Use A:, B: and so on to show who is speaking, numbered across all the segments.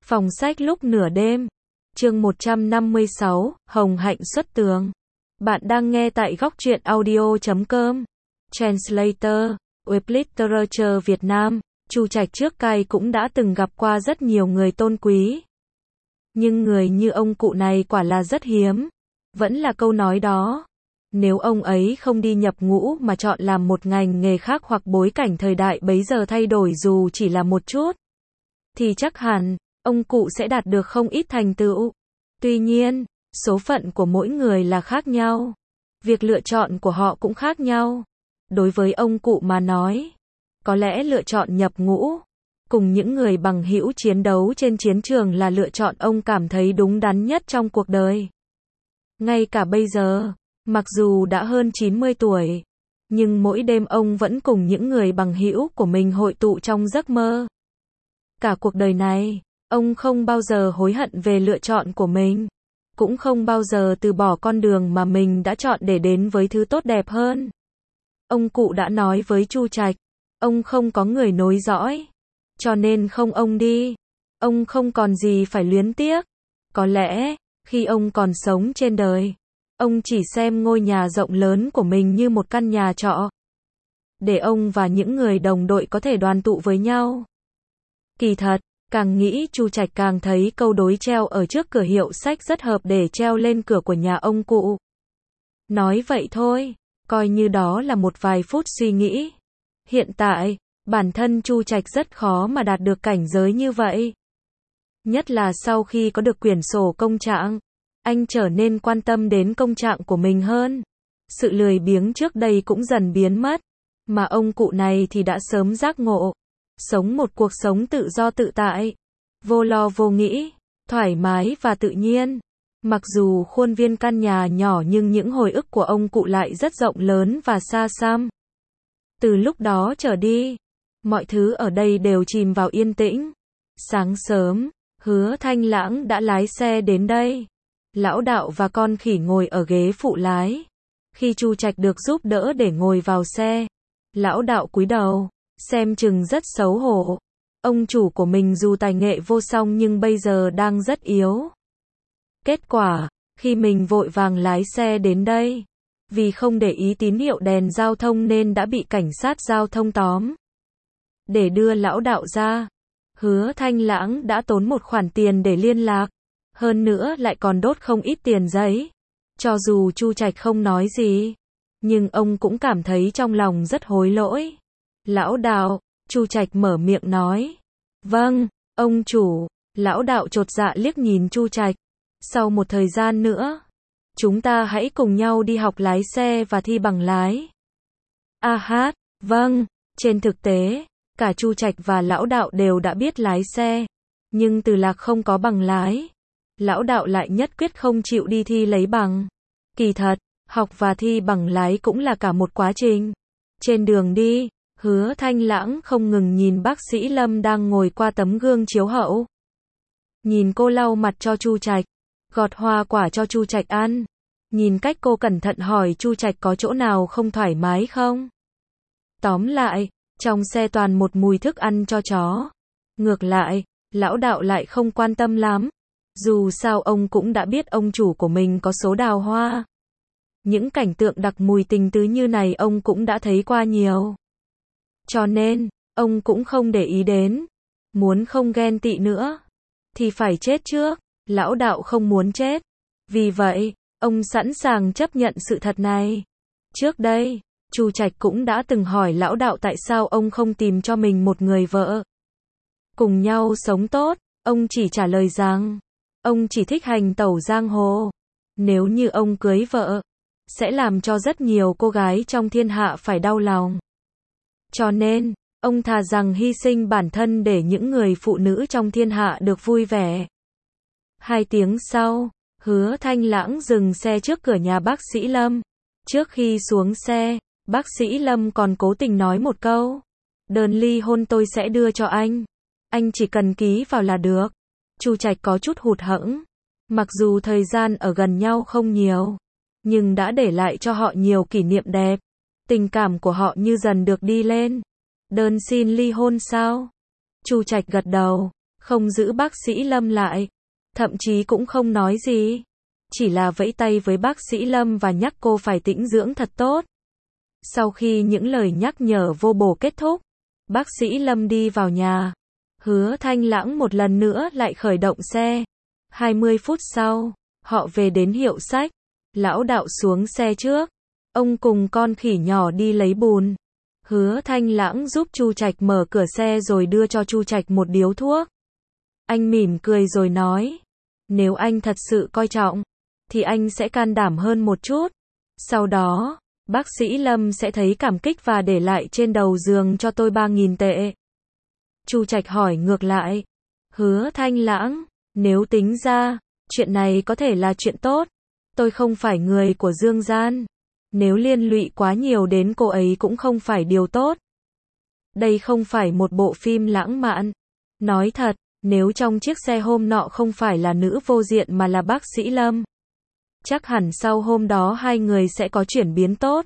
A: Phòng sách lúc nửa đêm. Chương 156, Hồng Hạnh xuất tường. Bạn đang nghe tại góc truyện audio.com. Translator, Web Literature Việt Nam. Chu Trạch trước cai cũng đã từng gặp qua rất nhiều người tôn quý. Nhưng người như ông cụ này quả là rất hiếm. Vẫn là câu nói đó. Nếu ông ấy không đi nhập ngũ mà chọn làm một ngành nghề khác hoặc bối cảnh thời đại bấy giờ thay đổi dù chỉ là một chút, thì chắc hẳn, ông cụ sẽ đạt được không ít thành tựu. Tuy nhiên, số phận của mỗi người là khác nhau. Việc lựa chọn của họ cũng khác nhau. Đối với ông cụ mà nói, có lẽ lựa chọn nhập ngũ, cùng những người bằng hữu chiến đấu trên chiến trường là lựa chọn ông cảm thấy đúng đắn nhất trong cuộc đời. Ngay cả bây giờ, mặc dù đã hơn 90 tuổi, nhưng mỗi đêm ông vẫn cùng những người bằng hữu của mình hội tụ trong giấc mơ. Cả cuộc đời này, ông không bao giờ hối hận về lựa chọn của mình, cũng không bao giờ từ bỏ con đường mà mình đã chọn để đến với thứ tốt đẹp hơn. Ông cụ đã nói với Chu Trạch, ông không có người nối dõi, cho nên không ông đi. Ông không còn gì phải luyến tiếc. Có lẽ, khi ông còn sống trên đời, ông chỉ xem ngôi nhà rộng lớn của mình như một căn nhà trọ, để ông và những người đồng đội có thể đoàn tụ với nhau. Kỳ thật, càng nghĩ Chu Trạch càng thấy câu đối treo ở trước cửa hiệu sách rất hợp để treo lên cửa của nhà ông cụ. Nói vậy thôi, coi như đó là một vài phút suy nghĩ. Hiện tại, bản thân Chu Trạch rất khó mà đạt được cảnh giới như vậy. Nhất là sau khi có được quyển sổ công trạng, anh trở nên quan tâm đến công trạng của mình hơn. Sự lười biếng trước đây cũng dần biến mất, mà ông cụ này thì đã sớm giác ngộ. Sống một cuộc sống tự do tự tại, vô lo vô nghĩ, thoải mái và tự nhiên. Mặc dù khuôn viên căn nhà nhỏ nhưng những hồi ức của ông cụ lại rất rộng lớn và xa xăm. Từ lúc đó trở đi, mọi thứ ở đây đều chìm vào yên tĩnh. Sáng sớm, Hứa Thanh Lãng đã lái xe đến đây. Lão Đạo và con khỉ ngồi ở ghế phụ lái. Khi Chu Trạch được giúp đỡ để ngồi vào xe, Lão Đạo cúi đầu, xem chừng rất xấu hổ. Ông chủ của mình dù tài nghệ vô song nhưng bây giờ đang rất yếu. Kết quả, khi mình vội vàng lái xe đến đây, vì không để ý tín hiệu đèn giao thông nên đã bị cảnh sát giao thông tóm. Để đưa Lão Đạo ra, Hứa Thanh Lãng đã tốn một khoản tiền để liên lạc, hơn nữa lại còn đốt không ít tiền giấy. Cho dù Chu Trạch không nói gì, nhưng ông cũng cảm thấy trong lòng rất hối lỗi. Lão Đạo, Chu Trạch mở miệng nói. Vâng, ông chủ. Lão Đạo chột dạ liếc nhìn Chu Trạch. Sau một thời gian nữa, chúng ta hãy cùng nhau đi học lái xe và thi bằng lái. Vâng. Trên thực tế, cả Chu Trạch và Lão Đạo đều đã biết lái xe, nhưng Từ Lạc không có bằng lái. Lão Đạo lại nhất quyết không chịu đi thi lấy bằng. Kỳ thật, học và thi bằng lái cũng là cả một quá trình. Trên đường đi, Hứa Thanh Lãng không ngừng nhìn bác sĩ Lâm đang ngồi qua tấm gương chiếu hậu. Nhìn cô lau mặt cho Chu Trạch, gọt hoa quả cho Chu Trạch ăn. Nhìn cách cô cẩn thận hỏi Chu Trạch có chỗ nào không thoải mái không. Tóm lại, trong xe toàn một mùi thức ăn cho chó. Ngược lại, Lão Đạo lại không quan tâm lắm. Dù sao ông cũng đã biết ông chủ của mình có số đào hoa. Những cảnh tượng đặc mùi tình tứ như này ông cũng đã thấy qua nhiều. Cho nên, ông cũng không để ý đến. Muốn không ghen tị nữa, thì phải chết trước. Lão Đạo không muốn chết. Vì vậy, ông sẵn sàng chấp nhận sự thật này. Trước đây, Chu Trạch cũng đã từng hỏi Lão Đạo tại sao ông không tìm cho mình một người vợ. Cùng nhau sống tốt, ông chỉ trả lời rằng, ông chỉ thích hành tẩu giang hồ. Nếu như ông cưới vợ, sẽ làm cho rất nhiều cô gái trong thiên hạ phải đau lòng. Cho nên, ông thà rằng hy sinh bản thân để những người phụ nữ trong thiên hạ được vui vẻ. 2 tiếng sau, Hứa Thanh Lãng dừng xe trước cửa nhà bác sĩ Lâm. Trước khi xuống xe, bác sĩ Lâm còn cố tình nói một câu. Đơn ly hôn tôi sẽ đưa cho anh. Anh chỉ cần ký vào là được. Chu Trạch có chút hụt hẫng. Mặc dù thời gian ở gần nhau không nhiều, nhưng đã để lại cho họ nhiều kỷ niệm đẹp. Tình cảm của họ như dần được đi lên. Đơn xin ly hôn sao? Chu Trạch gật đầu. không giữ bác sĩ Lâm lại, thậm chí cũng không nói gì, chỉ là vẫy tay với bác sĩ Lâm và nhắc cô phải tĩnh dưỡng thật tốt. Sau khi những lời nhắc nhở vô bổ kết thúc, bác sĩ Lâm đi vào nhà. Hứa Thanh Lãng một lần nữa lại khởi động xe. 20 phút sau, họ về đến hiệu sách. Lão đạo xuống xe trước. Ông cùng con khỉ nhỏ đi lấy bùn. Hứa Thanh Lãng giúp Chu Trạch mở cửa xe rồi đưa cho Chu Trạch một điếu thuốc. Anh mỉm cười rồi nói, nếu anh thật sự coi trọng, thì anh sẽ can đảm hơn một chút. Sau đó, bác sĩ Lâm sẽ thấy cảm kích và để lại trên đầu giường cho tôi 3.000 tệ. Chu Trạch hỏi ngược lại, Hứa Thanh Lãng, nếu tính ra, chuyện này có thể là chuyện tốt. Tôi không phải người của dương gian. Nếu liên lụy quá nhiều đến cô ấy cũng không phải điều tốt. Đây không phải một bộ phim lãng mạn. Nói thật, nếu trong chiếc xe hôm nọ không phải là nữ vô diện mà là bác sĩ Lâm, chắc hẳn sau hôm đó hai người sẽ có chuyển biến tốt.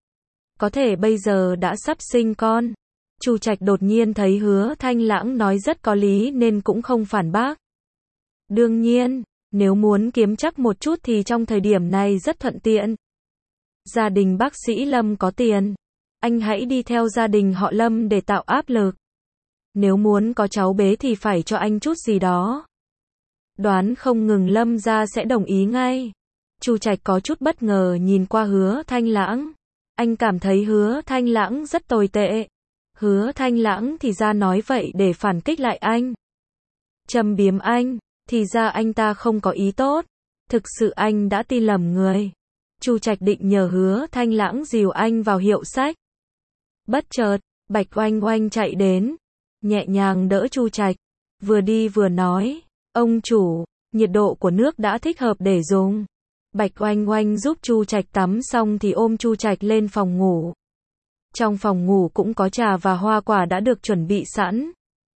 A: Có thể bây giờ đã sắp sinh con. Chu Trạch đột nhiên thấy Hứa Thanh Lãng nói rất có lý nên cũng không phản bác. Đương nhiên, nếu muốn kiếm chắc một chút thì trong thời điểm này rất thuận tiện. Gia đình bác sĩ Lâm có tiền. Anh hãy đi theo gia đình họ Lâm để tạo áp lực. Nếu muốn có cháu bé thì phải cho anh chút gì đó. Đoán không ngừng Lâm gia sẽ đồng ý ngay. Chu Trạch có chút bất ngờ nhìn qua Hứa Thanh Lãng. Anh cảm thấy Hứa Thanh Lãng rất tồi tệ. Hứa Thanh Lãng thì ra nói vậy để phản kích lại anh. Châm biếm anh, thì ra anh ta không có ý tốt. Thực sự anh đã tin lầm người. Chu Trạch định nhờ Hứa Thanh Lãng dìu anh vào hiệu sách. Bất chợt, Bạch Oanh Oanh chạy đến, nhẹ nhàng đỡ Chu Trạch, vừa đi vừa nói, ông chủ, nhiệt độ của nước đã thích hợp để dùng. Bạch Oanh Oanh giúp Chu Trạch tắm xong thì ôm Chu Trạch lên phòng ngủ. Trong phòng ngủ cũng có trà và hoa quả đã được chuẩn bị sẵn.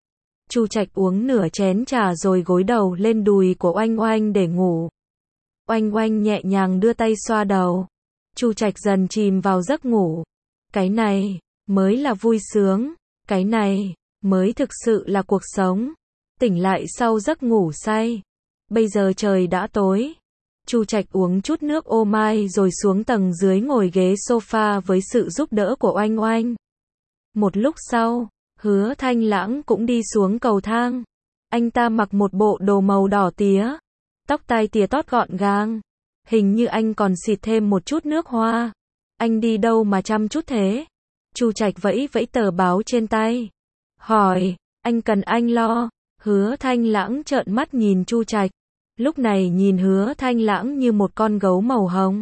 A: Chu Trạch uống nửa chén trà rồi gối đầu lên đùi của Oanh Oanh để ngủ. Oanh Oanh nhẹ nhàng đưa tay xoa đầu. Chu Trạch dần chìm vào giấc ngủ. Cái này mới là vui sướng, cái này mới thực sự là cuộc sống. Tỉnh lại sau giấc ngủ say. Bây giờ trời đã tối. Chu Trạch uống chút nước ô mai rồi xuống tầng dưới ngồi ghế sofa với sự giúp đỡ của Oanh Oanh. Một lúc sau, Hứa Thanh Lãng cũng đi xuống cầu thang. Anh ta mặc một bộ đồ màu đỏ tía, tóc tai tía tót gọn gàng. Hình như anh còn xịt thêm một chút nước hoa. Anh đi đâu mà chăm chút thế? Chu Trạch vẫy vẫy tờ báo trên tay. Hỏi, anh cần anh lo. Hứa Thanh Lãng trợn mắt nhìn Chu Trạch. Lúc này nhìn Hứa Thanh Lãng như một con gấu màu hồng.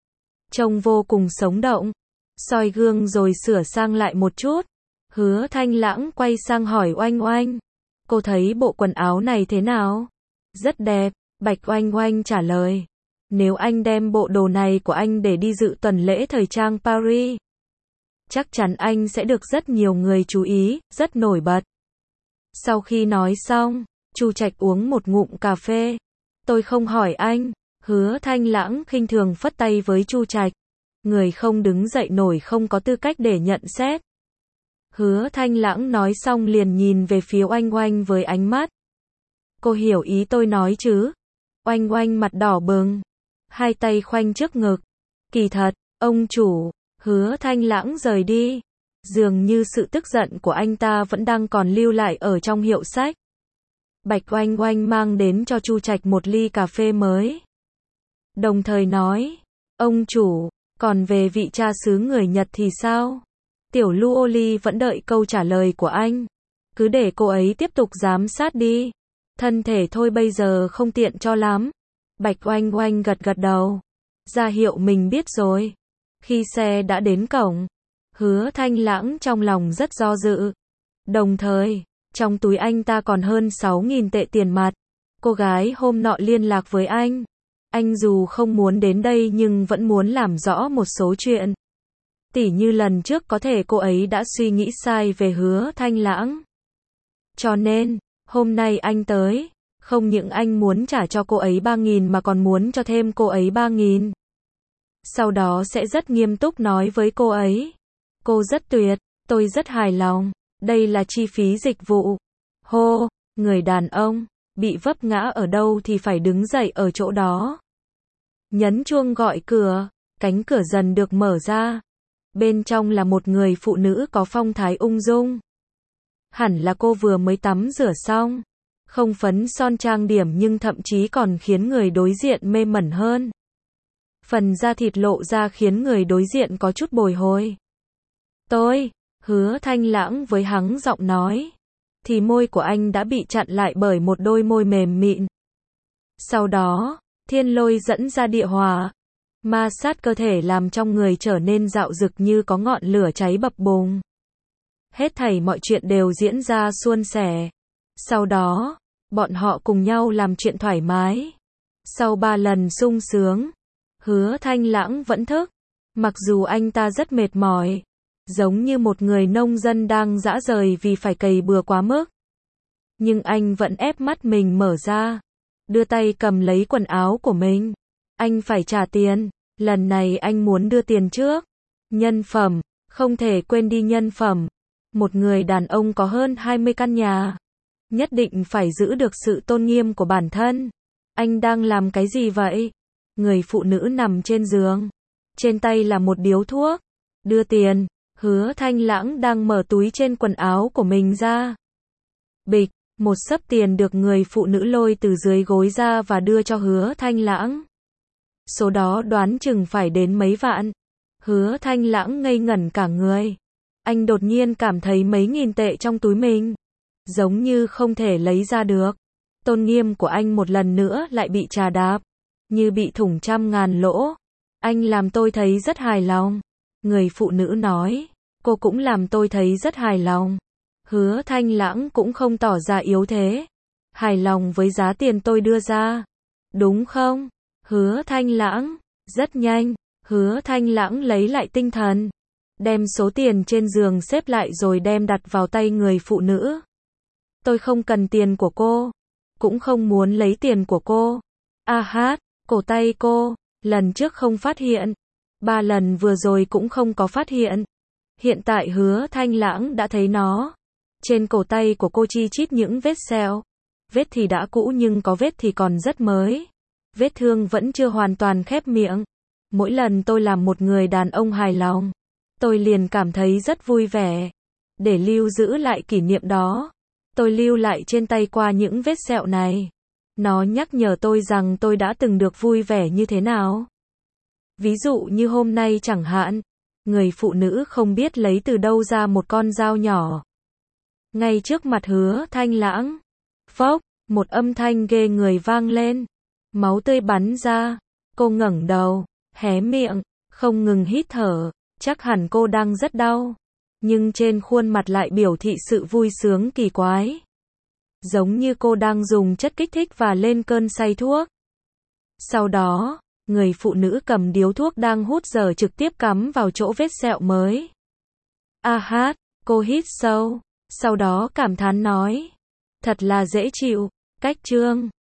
A: Trông vô cùng sống động. Soi gương rồi sửa sang lại một chút. Hứa Thanh Lãng quay sang hỏi Oanh Oanh. Cô thấy bộ quần áo này thế nào? Rất đẹp, Bạch Oanh Oanh trả lời. Nếu anh đem bộ đồ này của anh để đi dự tuần lễ thời trang Paris, chắc chắn anh sẽ được rất nhiều người chú ý, rất nổi bật. Sau khi nói xong, Chu Trạch uống một ngụm cà phê. Tôi không hỏi anh. Hứa Thanh Lãng khinh thường phất tay với Chu Trạch. Người không đứng dậy nổi không có tư cách để nhận xét. Hứa Thanh Lãng nói xong liền nhìn về phía Oanh Oanh với ánh mắt. Cô hiểu ý tôi nói chứ? Oanh Oanh mặt đỏ bừng, hai tay khoanh trước ngực. Kỳ thật, ông chủ. Hứa Thanh Lãng rời đi. Dường như sự tức giận của anh ta vẫn đang còn lưu lại ở trong hiệu sách. Bạch Oanh Oanh mang đến cho Chu Trạch một ly cà phê mới. Đồng thời nói, ông chủ, còn về vị cha xứ người Nhật thì sao? Tiểu Luoli vẫn đợi câu trả lời của anh. Cứ để cô ấy tiếp tục giám sát đi. Thân thể thôi bây giờ không tiện cho lắm. Bạch Oanh Oanh gật gật đầu. Ra hiệu mình biết rồi. Khi xe đã đến cổng, Hứa Thanh Lãng trong lòng rất do dự. Đồng thời, trong túi anh ta còn hơn 6.000 tệ tiền mặt. Cô gái hôm nọ liên lạc với anh. Anh dù không muốn đến đây nhưng vẫn muốn làm rõ một số chuyện. Tỉ như lần trước có thể cô ấy đã suy nghĩ sai về Hứa Thanh Lãng. Cho nên, hôm nay anh tới, không những anh muốn trả cho cô ấy 3.000 mà còn muốn cho thêm cô ấy 3.000. Sau đó sẽ rất nghiêm túc nói với cô ấy. Cô rất tuyệt, tôi rất hài lòng. Đây là chi phí dịch vụ. Hô, Người đàn ông, bị vấp ngã ở đâu thì phải đứng dậy ở chỗ đó. Nhấn chuông gọi cửa, cánh cửa dần được mở ra. Bên trong là một người phụ nữ có phong thái ung dung. Hẳn là cô vừa mới tắm rửa xong. Không phấn son trang điểm nhưng thậm chí còn khiến người đối diện mê mẩn hơn. Phần da thịt lộ ra khiến người đối diện có chút bồi hồi. Tôi, Hứa Thanh Lãng với hắng giọng nói. Thì môi của anh đã bị chặn lại bởi một đôi môi mềm mịn. Sau đó, thiên lôi dẫn ra địa hỏa. Ma sát cơ thể làm trong người trở nên rạo rực như có ngọn lửa cháy bập bùng. Hết thảy mọi chuyện đều diễn ra suôn sẻ. Sau đó, bọn họ cùng nhau làm chuyện thoải mái. Sau 3 lần sung sướng, Hứa Thanh Lãng vẫn thức. Mặc dù anh ta rất mệt mỏi, giống như một người nông dân đang rã rời vì phải cày bừa quá mức. Nhưng anh vẫn ép mắt mình mở ra, đưa tay cầm lấy quần áo của mình. Anh phải trả tiền, lần này anh muốn đưa tiền trước. Nhân phẩm, không thể quên đi nhân phẩm. Một người đàn ông có hơn 20 căn nhà, nhất định phải giữ được sự tôn nghiêm của bản thân. Anh đang làm cái gì vậy? Người phụ nữ nằm trên giường, trên tay là một điếu thuốc. Đưa tiền. Hứa Thanh Lãng đang mở túi trên quần áo của mình ra. Bịch, một xấp tiền được người phụ nữ lôi từ dưới gối ra và đưa cho Hứa Thanh Lãng. Số đó đoán chừng phải đến mấy vạn. Hứa Thanh Lãng ngây ngẩn cả người. Anh đột nhiên cảm thấy mấy nghìn tệ trong túi mình, giống như không thể lấy ra được. Tôn nghiêm của anh một lần nữa lại bị chà đạp, như bị thủng trăm ngàn lỗ. Anh làm tôi thấy rất hài lòng. Người phụ nữ nói, cô cũng làm tôi thấy rất hài lòng. Hứa Thanh Lãng cũng không tỏ ra yếu thế. Hài lòng với giá tiền tôi đưa ra, đúng không? Hứa Thanh Lãng, rất nhanh, Hứa Thanh Lãng lấy lại tinh thần, đem số tiền trên giường xếp lại rồi đem đặt vào tay người phụ nữ. Tôi không cần tiền của cô, cũng không muốn lấy tiền của cô. A hát, cổ tay cô, lần trước không phát hiện, 3 lần vừa rồi cũng không có phát hiện. Hiện tại Hứa Thanh Lãng đã thấy nó. Trên cổ tay của cô chi chít những vết sẹo. Vết thì đã cũ nhưng có vết thì còn rất mới. Vết thương vẫn chưa hoàn toàn khép miệng. Mỗi lần tôi làm một người đàn ông hài lòng, tôi liền cảm thấy rất vui vẻ. Để lưu giữ lại kỷ niệm đó, tôi lưu lại trên tay qua những vết sẹo này. Nó nhắc nhở tôi rằng tôi đã từng được vui vẻ như thế nào. Ví dụ như hôm nay chẳng hạn, người phụ nữ không biết lấy từ đâu ra một con dao nhỏ. Ngay trước mặt Hứa Thanh Lãng, phốc, một âm thanh ghê người vang lên. Máu tươi bắn ra, cô ngẩng đầu, hé miệng, không ngừng hít thở, chắc hẳn cô đang rất đau. Nhưng trên khuôn mặt lại biểu thị sự vui sướng kỳ quái. Giống như cô đang dùng chất kích thích và lên cơn say thuốc. Sau đó, người phụ nữ cầm điếu thuốc đang hút giờ trực tiếp cắm vào chỗ vết sẹo mới. A hát, cô hít sâu, sau đó cảm thán nói. Thật là dễ chịu, cách chương.